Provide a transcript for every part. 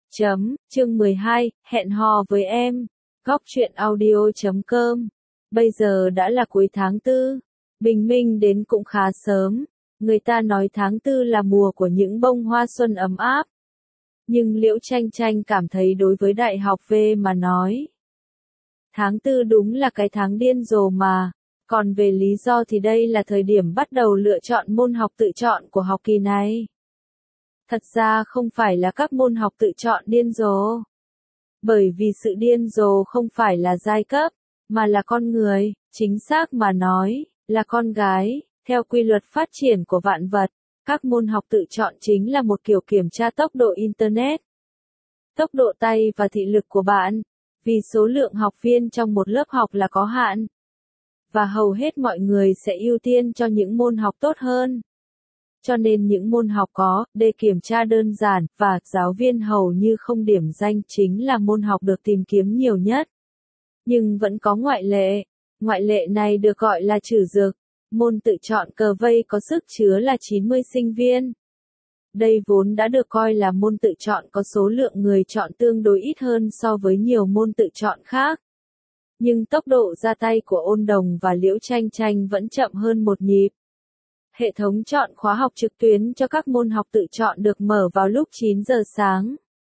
Chương 12, hẹn hò với em. Góc truyện audio.com. Bây giờ đã là cuối tháng 4. Bình minh đến cũng khá sớm. Người ta nói tháng 4 là mùa của những bông hoa xuân ấm áp. Nhưng Liễu Chanh Chanh cảm thấy đối với đại học V mà nói, tháng 4 đúng là cái tháng điên rồ mà. Còn về lý do thì đây là thời điểm bắt đầu lựa chọn môn học tự chọn của học kỳ này. Thật ra không phải là các môn học tự chọn điên rồ. Bởi vì sự điên rồ không phải là giai cấp, mà là con người, chính xác mà nói, là con gái. Theo quy luật phát triển của vạn vật, các môn học tự chọn chính là một kiểu kiểm tra tốc độ Internet, tốc độ tay và thị lực của bạn, vì số lượng học viên trong một lớp học là có hạn. Và hầu hết mọi người sẽ ưu tiên cho những môn học tốt hơn. Cho nên những môn học có đề kiểm tra đơn giản và giáo viên hầu như không điểm danh chính là môn học được tìm kiếm nhiều nhất. Nhưng vẫn có ngoại lệ. Ngoại lệ này được gọi là trừ dực. Môn tự chọn cờ vây có sức chứa là 90 sinh viên. Đây vốn đã được coi là môn tự chọn có số lượng người chọn tương đối ít hơn so với nhiều môn tự chọn khác. Nhưng tốc độ ra tay của Ôn Đồng và Liễu Chanh Chanh vẫn chậm hơn một nhịp. Hệ thống chọn khóa học trực tuyến cho các môn học tự chọn được mở vào lúc 9 giờ sáng.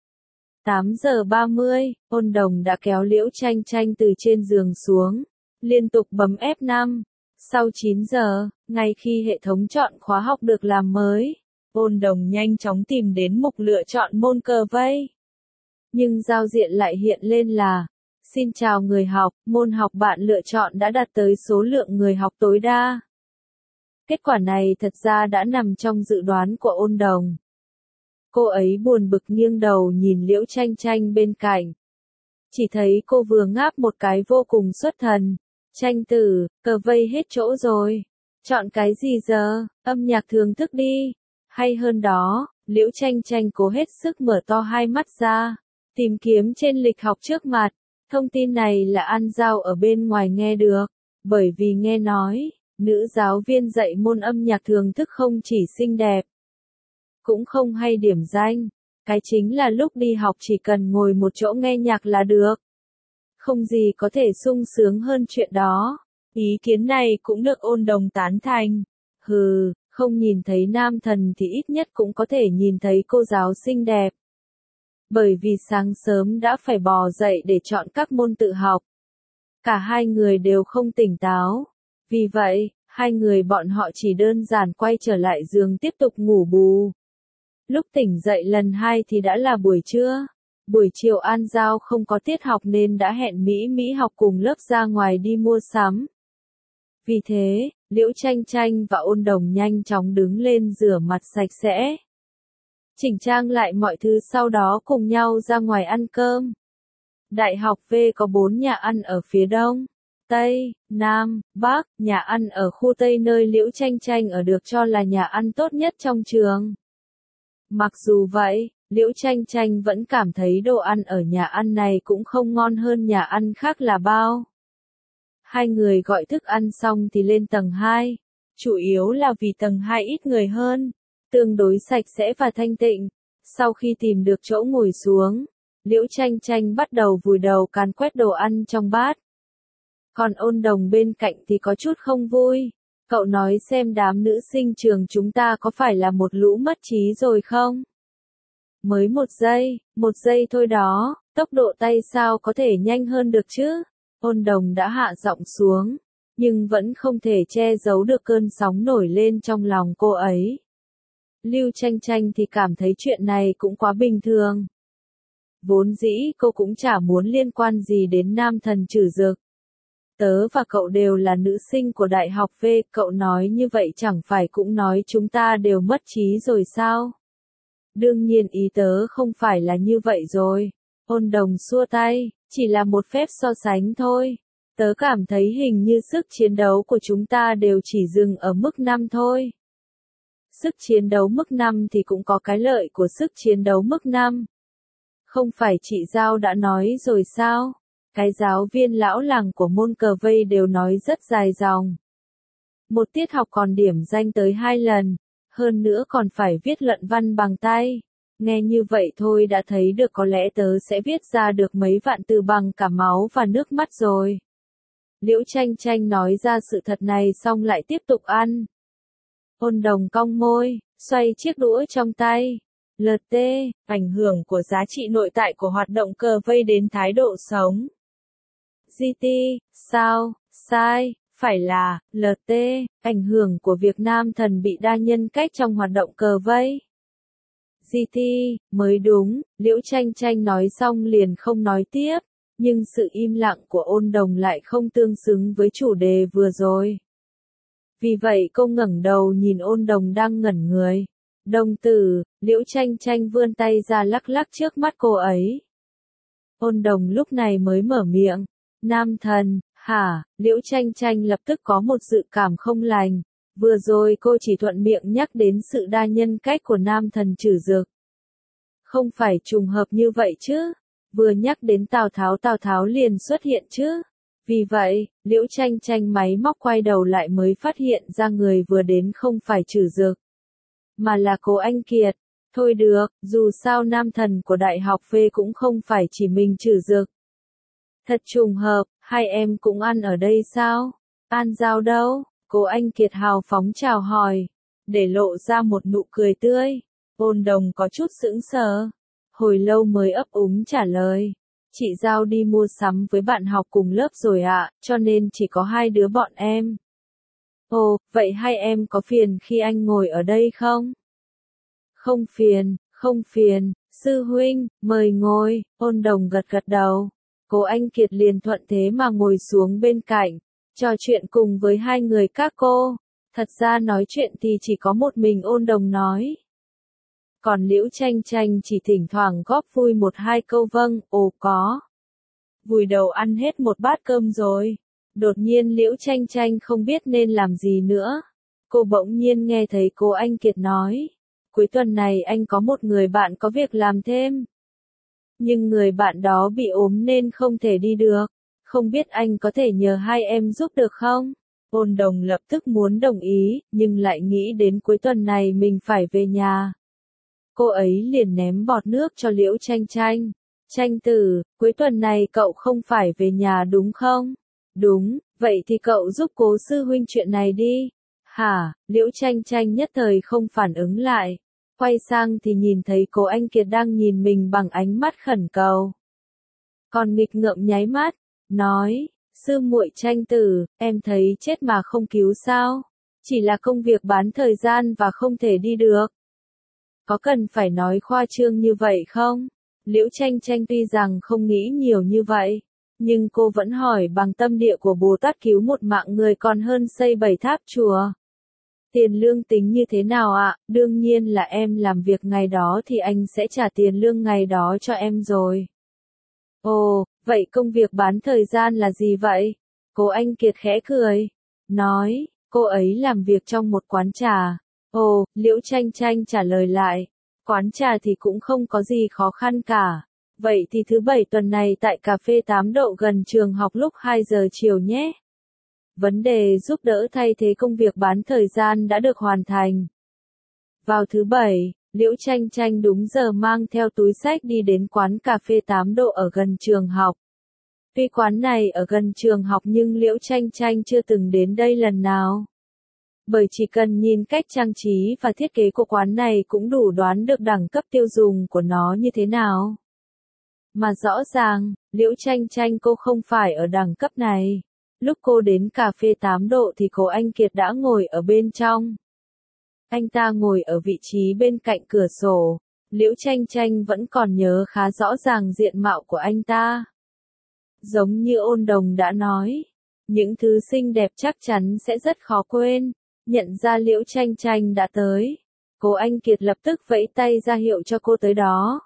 8 giờ 30, Ôn Đồng đã kéo Liễu Chanh Chanh từ trên giường xuống, liên tục bấm F5. Sau 9 giờ, ngay khi hệ thống chọn khóa học được làm mới, Ôn Đồng nhanh chóng tìm đến mục lựa chọn môn cờ vây. Nhưng giao diện lại hiện lên là: xin chào người học, môn học bạn lựa chọn đã đạt tới số lượng người học tối đa. Kết quả này thật ra đã nằm trong dự đoán của Ôn Đồng. Cô ấy buồn bực nghiêng đầu nhìn Liễu Chanh Chanh bên cạnh. Chỉ thấy cô vừa ngáp một cái vô cùng xuất thần. Chanh tử, cờ vây hết chỗ rồi. Chọn cái gì giờ, âm nhạc thưởng thức đi. Hay hơn đó, Liễu Chanh Chanh cố hết sức mở to hai mắt ra, tìm kiếm trên lịch học trước mặt. Thông tin này là An Giao ở bên ngoài nghe được, bởi vì nghe nói, nữ giáo viên dạy môn âm nhạc thưởng thức không chỉ xinh đẹp, cũng không hay điểm danh. Cái chính là lúc đi học chỉ cần ngồi một chỗ nghe nhạc là được. Không gì có thể sung sướng hơn chuyện đó. Ý kiến này cũng được Ôn Đồng tán thành. Hừ, không nhìn thấy nam thần thì ít nhất cũng có thể nhìn thấy cô giáo xinh đẹp. Bởi vì sáng sớm đã phải bò dậy để chọn các môn tự học. Cả hai người đều không tỉnh táo. Vì vậy, hai người bọn họ chỉ đơn giản quay trở lại giường tiếp tục ngủ bù. Lúc tỉnh dậy lần 2 thì đã là buổi trưa. Buổi chiều An Giao không có tiết học nên đã hẹn Mỹ học cùng lớp ra ngoài đi mua sắm. Vì thế, Liễu Chanh Chanh và Ôn Đồng nhanh chóng đứng lên rửa mặt sạch sẽ, chỉnh trang lại mọi thứ, sau đó cùng nhau ra ngoài ăn cơm. Đại học V có 4 nhà ăn ở phía Đông, Tây, Nam, Bắc. Nhà ăn ở khu Tây nơi Liễu Chanh Chanh ở được cho là nhà ăn tốt nhất trong trường. Mặc dù vậy, Liễu Chanh Chanh vẫn cảm thấy đồ ăn ở nhà ăn này cũng không ngon hơn nhà ăn khác là bao. Hai người gọi thức ăn xong thì lên tầng 2, chủ yếu là vì tầng 2 ít người hơn, tương đối sạch sẽ và thanh tịnh. Sau khi tìm được chỗ ngồi xuống, Liễu Chanh Chanh bắt đầu vùi đầu càn quét đồ ăn trong bát. Còn Ôn Đồng bên cạnh thì có chút không vui. Cậu nói xem đám nữ sinh trường chúng ta có phải là một lũ mất trí rồi không? Mới một giây thôi đó, tốc độ tay sao có thể nhanh hơn được chứ? Ôn Đồng đã hạ giọng xuống, nhưng vẫn không thể che giấu được cơn sóng nổi lên trong lòng cô ấy. Liễu Chanh Chanh thì cảm thấy chuyện này cũng quá bình thường. Vốn dĩ cô cũng chả muốn liên quan gì đến nam thần trừ dực. Tớ và cậu đều là nữ sinh của đại học V, cậu nói như vậy chẳng phải cũng nói chúng ta đều mất trí rồi sao? Đương nhiên ý tớ không phải là như vậy rồi. Ôn Đồng xua tay, chỉ là một phép so sánh thôi. Tớ cảm thấy hình như sức chiến đấu của chúng ta đều chỉ dừng ở mức 5 thôi. Sức chiến đấu mức 5 thì cũng có cái lợi của sức chiến đấu mức 5. Không phải chị Giao đã nói rồi sao? Cái giáo viên lão làng của môn cờ vây đều nói rất dài dòng. Một tiết học còn điểm danh tới 2 lần, hơn nữa còn phải viết luận văn bằng tay. Nghe như vậy thôi đã thấy được có lẽ tớ sẽ viết ra được mấy vạn từ bằng cả máu và nước mắt rồi. Liễu Chanh Chanh nói ra sự thật này xong lại tiếp tục ăn. Ôn Đồng cong môi, xoay chiếc đũa trong tay. LT, ảnh hưởng của giá trị nội tại của hoạt động cờ vây đến thái độ sống. GT, sao, sai, phải là, LT, ảnh hưởng của việc nam thần bị đa nhân cách trong hoạt động cờ vây. GT, mới đúng, Liễu Chanh Chanh nói xong liền không nói tiếp, nhưng sự im lặng của Ôn Đồng lại không tương xứng với chủ đề vừa rồi. Vì vậy cô ngẩng đầu nhìn Ôn Đồng đang ngẩn người. Đồng tử, Liễu Chanh Chanh vươn tay ra lắc lắc trước mắt cô ấy. Ôn Đồng lúc này mới mở miệng. Nam thần, hả? Liễu Chanh Chanh lập tức có một dự cảm không lành. Vừa rồi cô chỉ thuận miệng nhắc đến sự đa nhân cách của nam thần Trử Dực. Không phải trùng hợp như vậy chứ? Vừa nhắc đến Tào Tháo liền xuất hiện chứ? Vì vậy, Liễu Chanh Chanh máy móc quay đầu lại mới phát hiện ra người vừa đến không phải Trử Dực, mà là Cố Anh Kiệt. Thôi được, dù sao nam thần của Đại học V cũng không phải chỉ mình Trử Dực. Thật trùng hợp, hai em cũng ăn ở đây sao? An Giao đâu? Cố Anh Kiệt hào phóng chào hỏi, để lộ ra một nụ cười tươi. Ôn Đồng có chút sững sờ, hồi lâu mới ấp úng trả lời. Chị Giao đi mua sắm với bạn học cùng lớp rồi ạ, cho nên chỉ có hai đứa bọn em. Ồ, vậy hai em có phiền khi anh ngồi ở đây không? Không phiền, không phiền, sư huynh, mời ngồi. Ôn Đồng gật gật đầu. Cố Anh Kiệt liền thuận thế mà ngồi xuống bên cạnh, trò chuyện cùng với hai người các cô. Thật ra nói chuyện thì chỉ có một mình Ôn Đồng nói. Còn Liễu Chanh Chanh chỉ thỉnh thoảng góp vui một hai câu vâng, ồ có. Vùi đầu ăn hết một bát cơm rồi. Đột nhiên Liễu Chanh Chanh không biết nên làm gì nữa. Cô bỗng nhiên nghe thấy Cố Anh Kiệt nói. Cuối tuần này anh có một người bạn có việc làm thêm. Nhưng người bạn đó bị ốm nên không thể đi được. Không biết anh có thể nhờ hai em giúp được không? Ôn Đồng lập tức muốn đồng ý, nhưng lại nghĩ đến cuối tuần này mình phải về nhà. Cô ấy liền ném bọt nước cho Liễu Chanh Chanh. Chanh tử, cuối tuần này cậu không phải về nhà đúng không? Đúng, vậy thì cậu giúp Cố sư huynh chuyện này đi. Hả? Liễu Chanh Chanh nhất thời không phản ứng lại. Quay sang thì nhìn thấy Cố Anh Kiệt đang nhìn mình bằng ánh mắt khẩn cầu. Còn nghịch ngợm nháy mắt, nói, sư muội Chanh tử, em thấy chết mà không cứu sao? Chỉ là công việc bán thời gian và không thể đi được. Có cần phải nói khoa trương như vậy không? Liễu Chanh Chanh tuy rằng không nghĩ nhiều như vậy, nhưng cô vẫn hỏi bằng tâm địa của Bồ Tát cứu một mạng người còn hơn xây 7 tháp chùa. Tiền lương tính như thế nào ạ? Đương nhiên là em làm việc ngày đó thì anh sẽ trả tiền lương ngày đó cho em rồi. Ồ, vậy công việc bán thời gian là gì vậy? Cố Anh Kiệt khẽ cười, nói, cô ấy làm việc trong một quán trà. Ồ, Liễu Chanh Chanh trả lời lại, quán trà thì cũng không có gì khó khăn cả. Vậy thì thứ bảy tuần này tại cà phê 8 độ gần trường học lúc 2 giờ chiều nhé. Vấn đề giúp đỡ thay thế công việc bán thời gian đã được hoàn thành. Vào thứ bảy, Liễu Chanh Chanh đúng giờ mang theo túi xách đi đến quán cà phê 8 độ ở gần trường học. Tuy quán này ở gần trường học nhưng Liễu Chanh Chanh chưa từng đến đây lần nào. Bởi chỉ cần nhìn cách trang trí và thiết kế của quán này cũng đủ đoán được đẳng cấp tiêu dùng của nó như thế nào. Mà rõ ràng, Liễu Chanh Chanh cô không phải ở đẳng cấp này. Lúc cô đến cà phê 8 độ thì Cố Anh Kiệt đã ngồi ở bên trong. Anh ta ngồi ở vị trí bên cạnh cửa sổ. Liễu Chanh Chanh vẫn còn nhớ khá rõ ràng diện mạo của anh ta. Giống như Ôn Đồng đã nói, những thứ xinh đẹp chắc chắn sẽ rất khó quên. Nhận ra Liễu Chanh Chanh đã tới, Cố Anh Kiệt lập tức vẫy tay ra hiệu cho cô tới đó.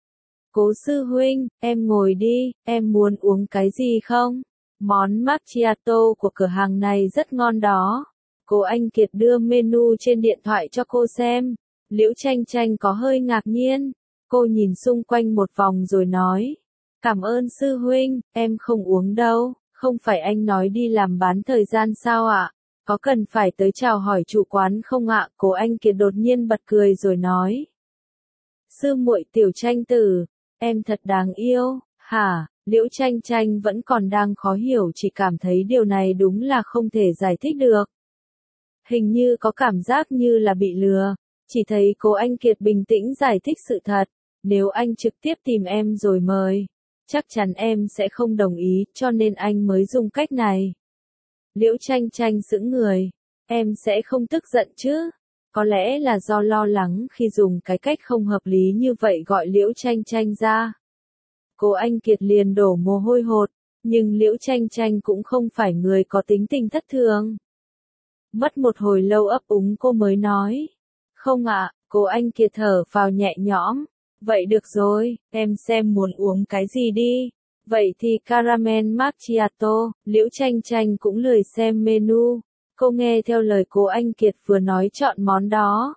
Cố sư huynh, em ngồi đi, em muốn uống cái gì không? Món macchiato của cửa hàng này rất ngon đó. Cố Anh Kiệt đưa menu trên điện thoại cho cô xem. Liễu Chanh Chanh có hơi ngạc nhiên. Cô nhìn xung quanh một vòng rồi nói. Cảm ơn sư huynh, em không uống đâu. Không phải anh nói đi làm bán thời gian sao ạ? Có cần phải tới chào hỏi chủ quán không ạ? Cố Anh Kiệt đột nhiên bật cười rồi nói. Sư muội Tiểu Tranh Tử, em thật đáng yêu, hả? Liễu Tranh Tranh vẫn còn đang khó hiểu, chỉ cảm thấy điều này đúng là không thể giải thích được. Hình như có cảm giác như là bị lừa, chỉ thấy Cố Anh Kiệt bình tĩnh giải thích sự thật, nếu anh trực tiếp tìm em rồi mời, chắc chắn em sẽ không đồng ý, cho nên anh mới dùng cách này. Liễu Tranh Tranh sững người, em sẽ không tức giận chứ? Có lẽ là do lo lắng khi dùng cái cách không hợp lý như vậy gọi Liễu Tranh Tranh ra. Cố Anh Kiệt liền đổ mồ hôi hột, nhưng Liễu Tranh Tranh cũng không phải người có tính tình thất thường. Mất một hồi lâu ấp úng cô mới nói. Không ạ, Cố Anh Kiệt thở phào nhẹ nhõm. Vậy được rồi, em xem muốn uống cái gì đi. Vậy thì caramel macchiato, Liễu Tranh Tranh cũng lười xem menu. Cô nghe theo lời Cố Anh Kiệt vừa nói chọn món đó.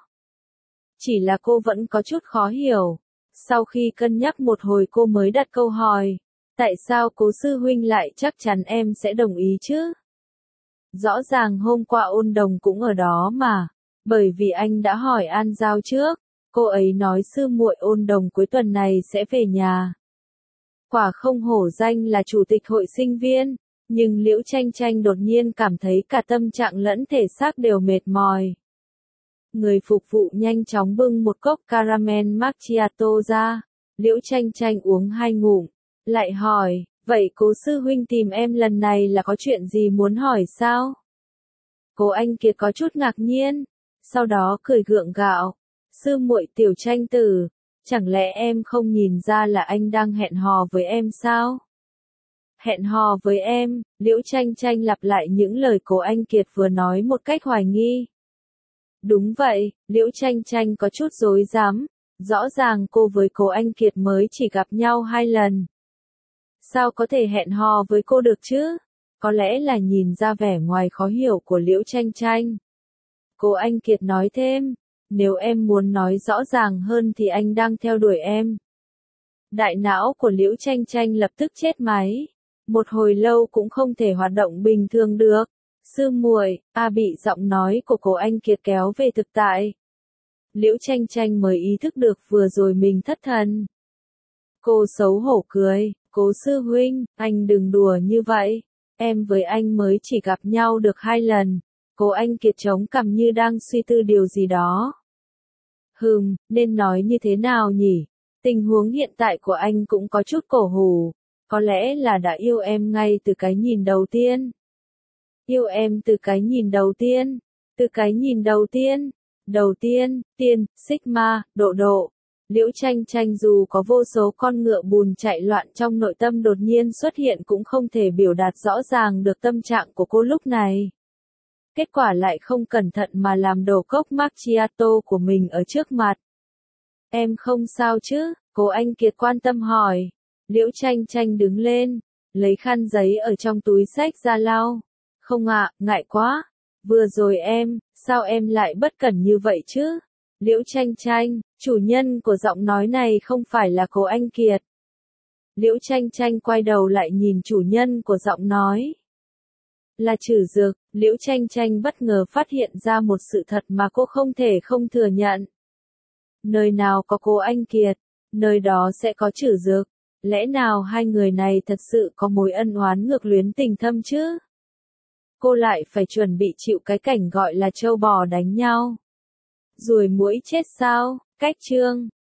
Chỉ là cô vẫn có chút khó hiểu. Sau khi cân nhắc một hồi cô mới đặt câu hỏi. Tại sao Cố sư huynh lại chắc chắn em sẽ đồng ý chứ? Rõ ràng hôm qua Ôn Đồng cũng ở đó mà. Bởi vì anh đã hỏi An Giao trước. Cô ấy nói sư muội Ôn Đồng cuối tuần này sẽ về nhà. Quả không hổ danh là chủ tịch hội sinh viên. Nhưng Liễu Tranh Tranh đột nhiên cảm thấy cả tâm trạng lẫn thể xác đều mệt mỏi. Người phục vụ nhanh chóng bưng một cốc caramel macchiato ra. Liễu Tranh Tranh uống 2 ngụm. Lại hỏi, vậy Cố sư huynh tìm em lần này là có chuyện gì muốn hỏi sao? Cố Anh Kiệt có chút ngạc nhiên. Sau đó cười gượng gạo. Sư muội Tiểu Tranh Tử, chẳng lẽ em không nhìn ra là anh đang hẹn hò với em sao? Hẹn hò với em, Liễu Tranh Tranh lặp lại những lời Cố Anh Kiệt vừa nói một cách hoài nghi. Đúng vậy, Liễu Tranh Tranh có chút rối rắm. Rõ ràng cô với Cố Anh Kiệt mới chỉ gặp nhau 2 lần. Sao có thể hẹn hò với cô được chứ? Có lẽ là nhìn ra vẻ ngoài khó hiểu của Liễu Tranh Tranh. Cố Anh Kiệt nói thêm, nếu em muốn nói rõ ràng hơn thì anh đang theo đuổi em. Đại não của Liễu Tranh Tranh lập tức chết máy. Một hồi lâu cũng không thể hoạt động bình thường được. Sư muội, bị giọng nói của Cố Anh Kiệt kéo về thực tại. Liễu Tranh Tranh mới ý thức được vừa rồi mình thất thần. Cô xấu hổ cười, Cố sư huynh, anh đừng đùa như vậy. Em với anh mới chỉ gặp nhau được 2 lần. Cố Anh Kiệt chống cằm như đang suy tư điều gì đó. Nên nói như thế nào nhỉ? Tình huống hiện tại của anh cũng có chút cổ hủ. Có lẽ là đã yêu em ngay từ cái nhìn đầu tiên. Yêu em từ cái nhìn đầu tiên. Từ cái nhìn đầu tiên. Đầu tiên, Sigma, độ. Liễu Tranh Tranh dù có vô số con ngựa bùn chạy loạn trong nội tâm đột nhiên xuất hiện cũng không thể biểu đạt rõ ràng được tâm trạng của cô lúc này. Kết quả lại không cẩn thận mà làm đổ cốc macchiato của mình ở trước mặt. Em không sao chứ? Cố Anh Kiệt quan tâm hỏi. Liễu Tranh Tranh đứng lên, lấy khăn giấy ở trong túi xách ra lau. Không ạ, ngại quá. Vừa rồi sao em lại bất cẩn như vậy chứ? Liễu Tranh Tranh, chủ nhân của giọng nói này không phải là Cố Anh Kiệt. Liễu Tranh Tranh quay đầu lại nhìn chủ nhân của giọng nói. Là Trử Dược. Liễu Tranh Tranh bất ngờ phát hiện ra một sự thật mà cô không thể không thừa nhận. Nơi nào có Cố Anh Kiệt, nơi đó sẽ có Trử Dược. Lẽ nào hai người này thật sự có mối ân oán ngược luyến tình thâm chứ? Cô lại phải chuẩn bị chịu cái cảnh gọi là trâu bò đánh nhau. Ruồi muỗi chết sao? Cách chương